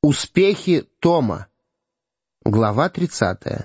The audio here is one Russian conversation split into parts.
Успехи Тома. Глава 30.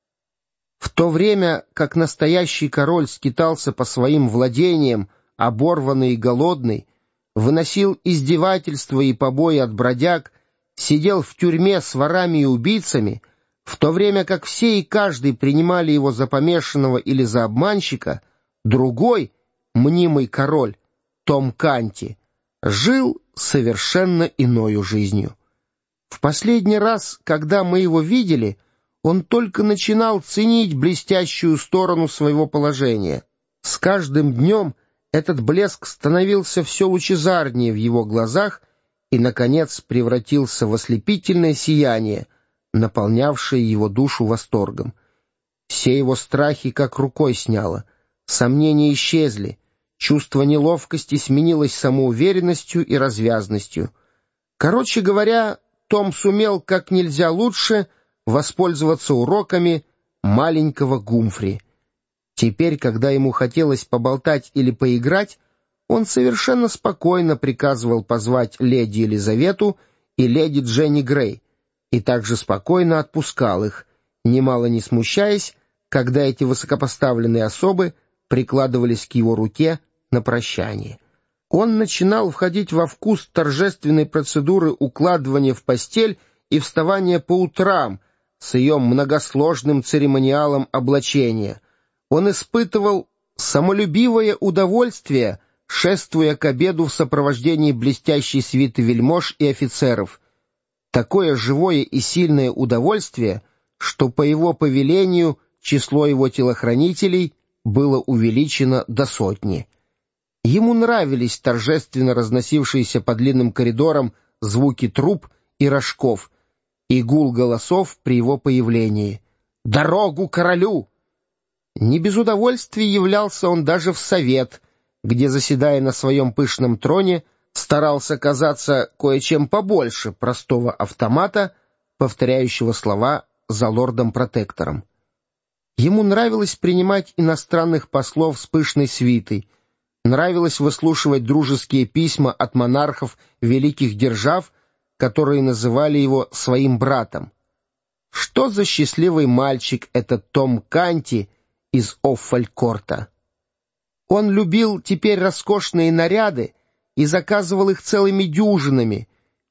В то время, как настоящий король скитался по своим владениям, оборванный и голодный, выносил издевательства и побои от бродяг, сидел в тюрьме с ворами и убийцами, в то время как все и каждый принимали его за помешанного или за обманщика, другой, мнимый король, Том Канти, жил совершенно иною жизнью. В последний раз, когда мы его видели, он только начинал ценить блестящую сторону своего положения. С каждым днем этот блеск становился все лучезарнее в его глазах и, наконец, превратился в ослепительное сияние, наполнявшее его душу восторгом. Все его страхи как рукой сняло, сомнения исчезли, чувство неловкости сменилось самоуверенностью и развязностью. Короче говоря, Том сумел как нельзя лучше воспользоваться уроками маленького Гумфри. Теперь, когда ему хотелось поболтать или поиграть, он совершенно спокойно приказывал позвать леди Елизавету и леди Дженни Грей, и также спокойно отпускал их, немало не смущаясь, когда эти высокопоставленные особы прикладывались к его руке на прощание. Он начинал входить во вкус торжественной процедуры укладывания в постель и вставания по утрам с ее многосложным церемониалом облачения. Он испытывал самолюбивое удовольствие, шествуя к обеду в сопровождении блестящей свиты вельмож и офицеров. Такое живое и сильное удовольствие, что по его повелению число его телохранителей было увеличено до 100. Ему нравились торжественно разносившиеся по длинным коридорам звуки труб и рожков и гул голосов при его появлении. «Дорогу королю!» Не без удовольствия являлся он даже в совет, где, заседая на своем пышном троне, старался казаться кое-чем побольше простого автомата, повторяющего слова за лордом-протектором. Ему нравилось принимать иностранных послов с пышной свитой, нравилось выслушивать дружеские письма от монархов великих держав, которые называли его своим братом. Что за счастливый мальчик этот Том Канти из Оффалькорта! Он любил теперь роскошные наряды и заказывал их целыми дюжинами.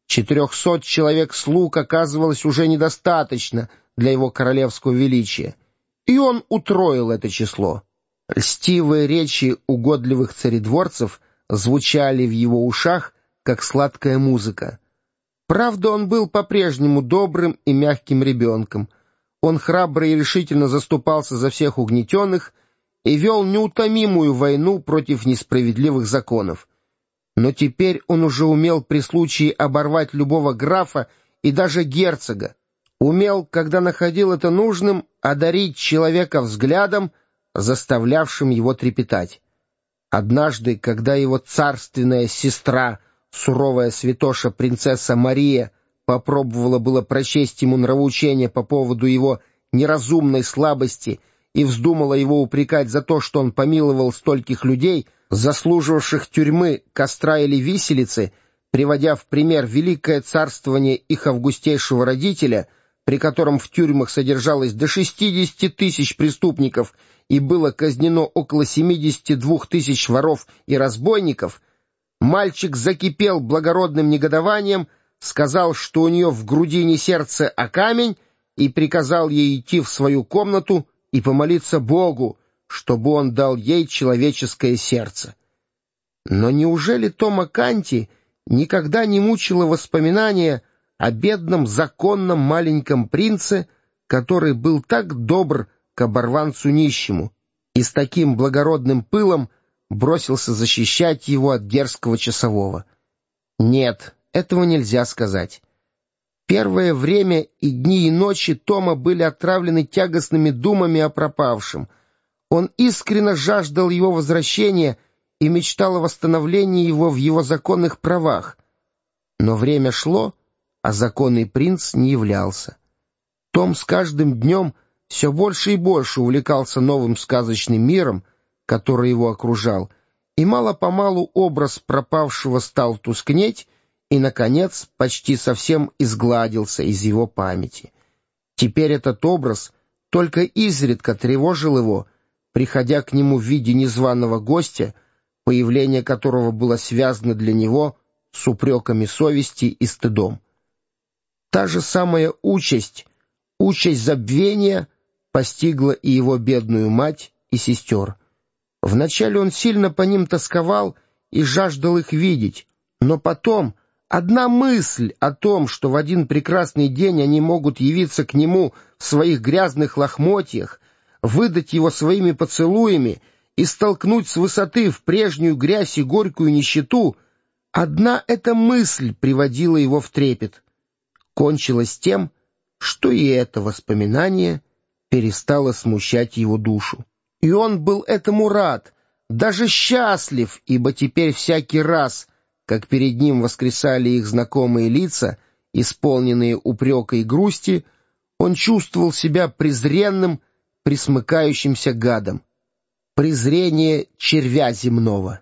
400 человек слуг оказывалось уже недостаточно для его королевского величия, и он утроил это число. Льстивые речи угодливых царедворцев звучали в его ушах, как сладкая музыка. Правда, он был по-прежнему добрым и мягким ребенком. Он храбро и решительно заступался за всех угнетенных и вел неутомимую войну против несправедливых законов. Но теперь он уже умел при случае оборвать любого графа и даже герцога, умел, когда находил это нужным, одарить человека взглядом, заставлявшим его трепетать. Однажды, когда его царственная сестра, суровая святоша принцесса Мария, попробовала было прочесть ему нравоучение по поводу его неразумной слабости и вздумала его упрекать за то, что он помиловал стольких людей, заслуживавших тюрьмы, костра или виселицы, приводя в пример великое царствование их августейшего родителя, при котором в тюрьмах содержалось до 60 тысяч преступников и было казнено около 72 тысяч воров и разбойников, мальчик закипел благородным негодованием, сказал, что у нее в груди не сердце, а камень, и приказал ей идти в свою комнату и помолиться Богу, чтобы он дал ей человеческое сердце. Но неужели Тома Канти никогда не мучило воспоминание о бедном законном маленьком принце, который был так добр к оборванцу нищему и с таким благородным пылом бросился защищать его от дерзкого часового? Нет, этого нельзя сказать. Первое время и дни, и ночи Тома были отравлены тягостными думами о пропавшем. Он искренне жаждал его возвращения и мечтал о восстановлении его в его законных правах. Но время шло, а законный принц не являлся. Том с каждым днем все больше и больше увлекался новым сказочным миром, который его окружал, и мало-помалу образ пропавшего стал тускнеть и, наконец, почти совсем изгладился из его памяти. Теперь этот образ только изредка тревожил его, приходя к нему в виде незваного гостя, появление которого было связано для него с упреками совести и стыдом. Та же самая участь забвения, постигла и его бедную мать и сестер. Вначале он сильно по ним тосковал и жаждал их видеть, но потом одна мысль о том, что в один прекрасный день они могут явиться к нему в своих грязных лохмотьях, выдать его своими поцелуями и столкнуть с высоты в прежнюю грязь и горькую нищету, одна эта мысль приводила его в трепет. Кончилось тем, что и это воспоминание перестало смущать его душу. И он был этому рад, даже счастлив, ибо теперь всякий раз, как перед ним воскресали их знакомые лица, исполненные упрека и грусти, он чувствовал себя презренным, присмыкающимся гадом. Презрение червя земного.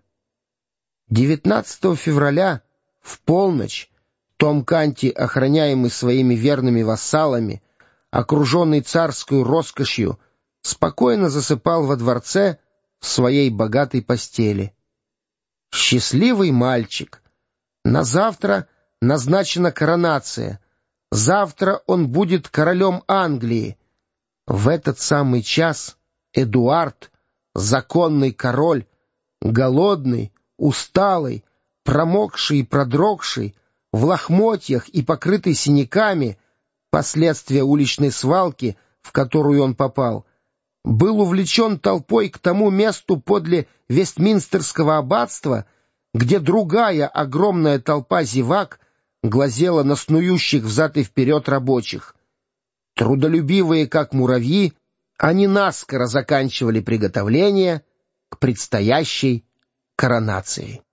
19 февраля, в полночь, Том Канти, охраняемый своими верными вассалами, окруженный царской роскошью, спокойно засыпал во дворце в своей богатой постели. Счастливый мальчик! На завтра назначена коронация. Завтра он будет королем Англии. В этот самый час Эдуард, законный король, голодный, усталый, промокший и продрогший, в лохмотьях и покрытый синяками, последствия уличной свалки, в которую он попал, был увлечен толпой к тому месту подле Вестминстерского аббатства, где другая огромная толпа зевак глазела на снующих взад и вперед рабочих. Трудолюбивые, как муравьи, они наскоро заканчивали приготовления к предстоящей коронации.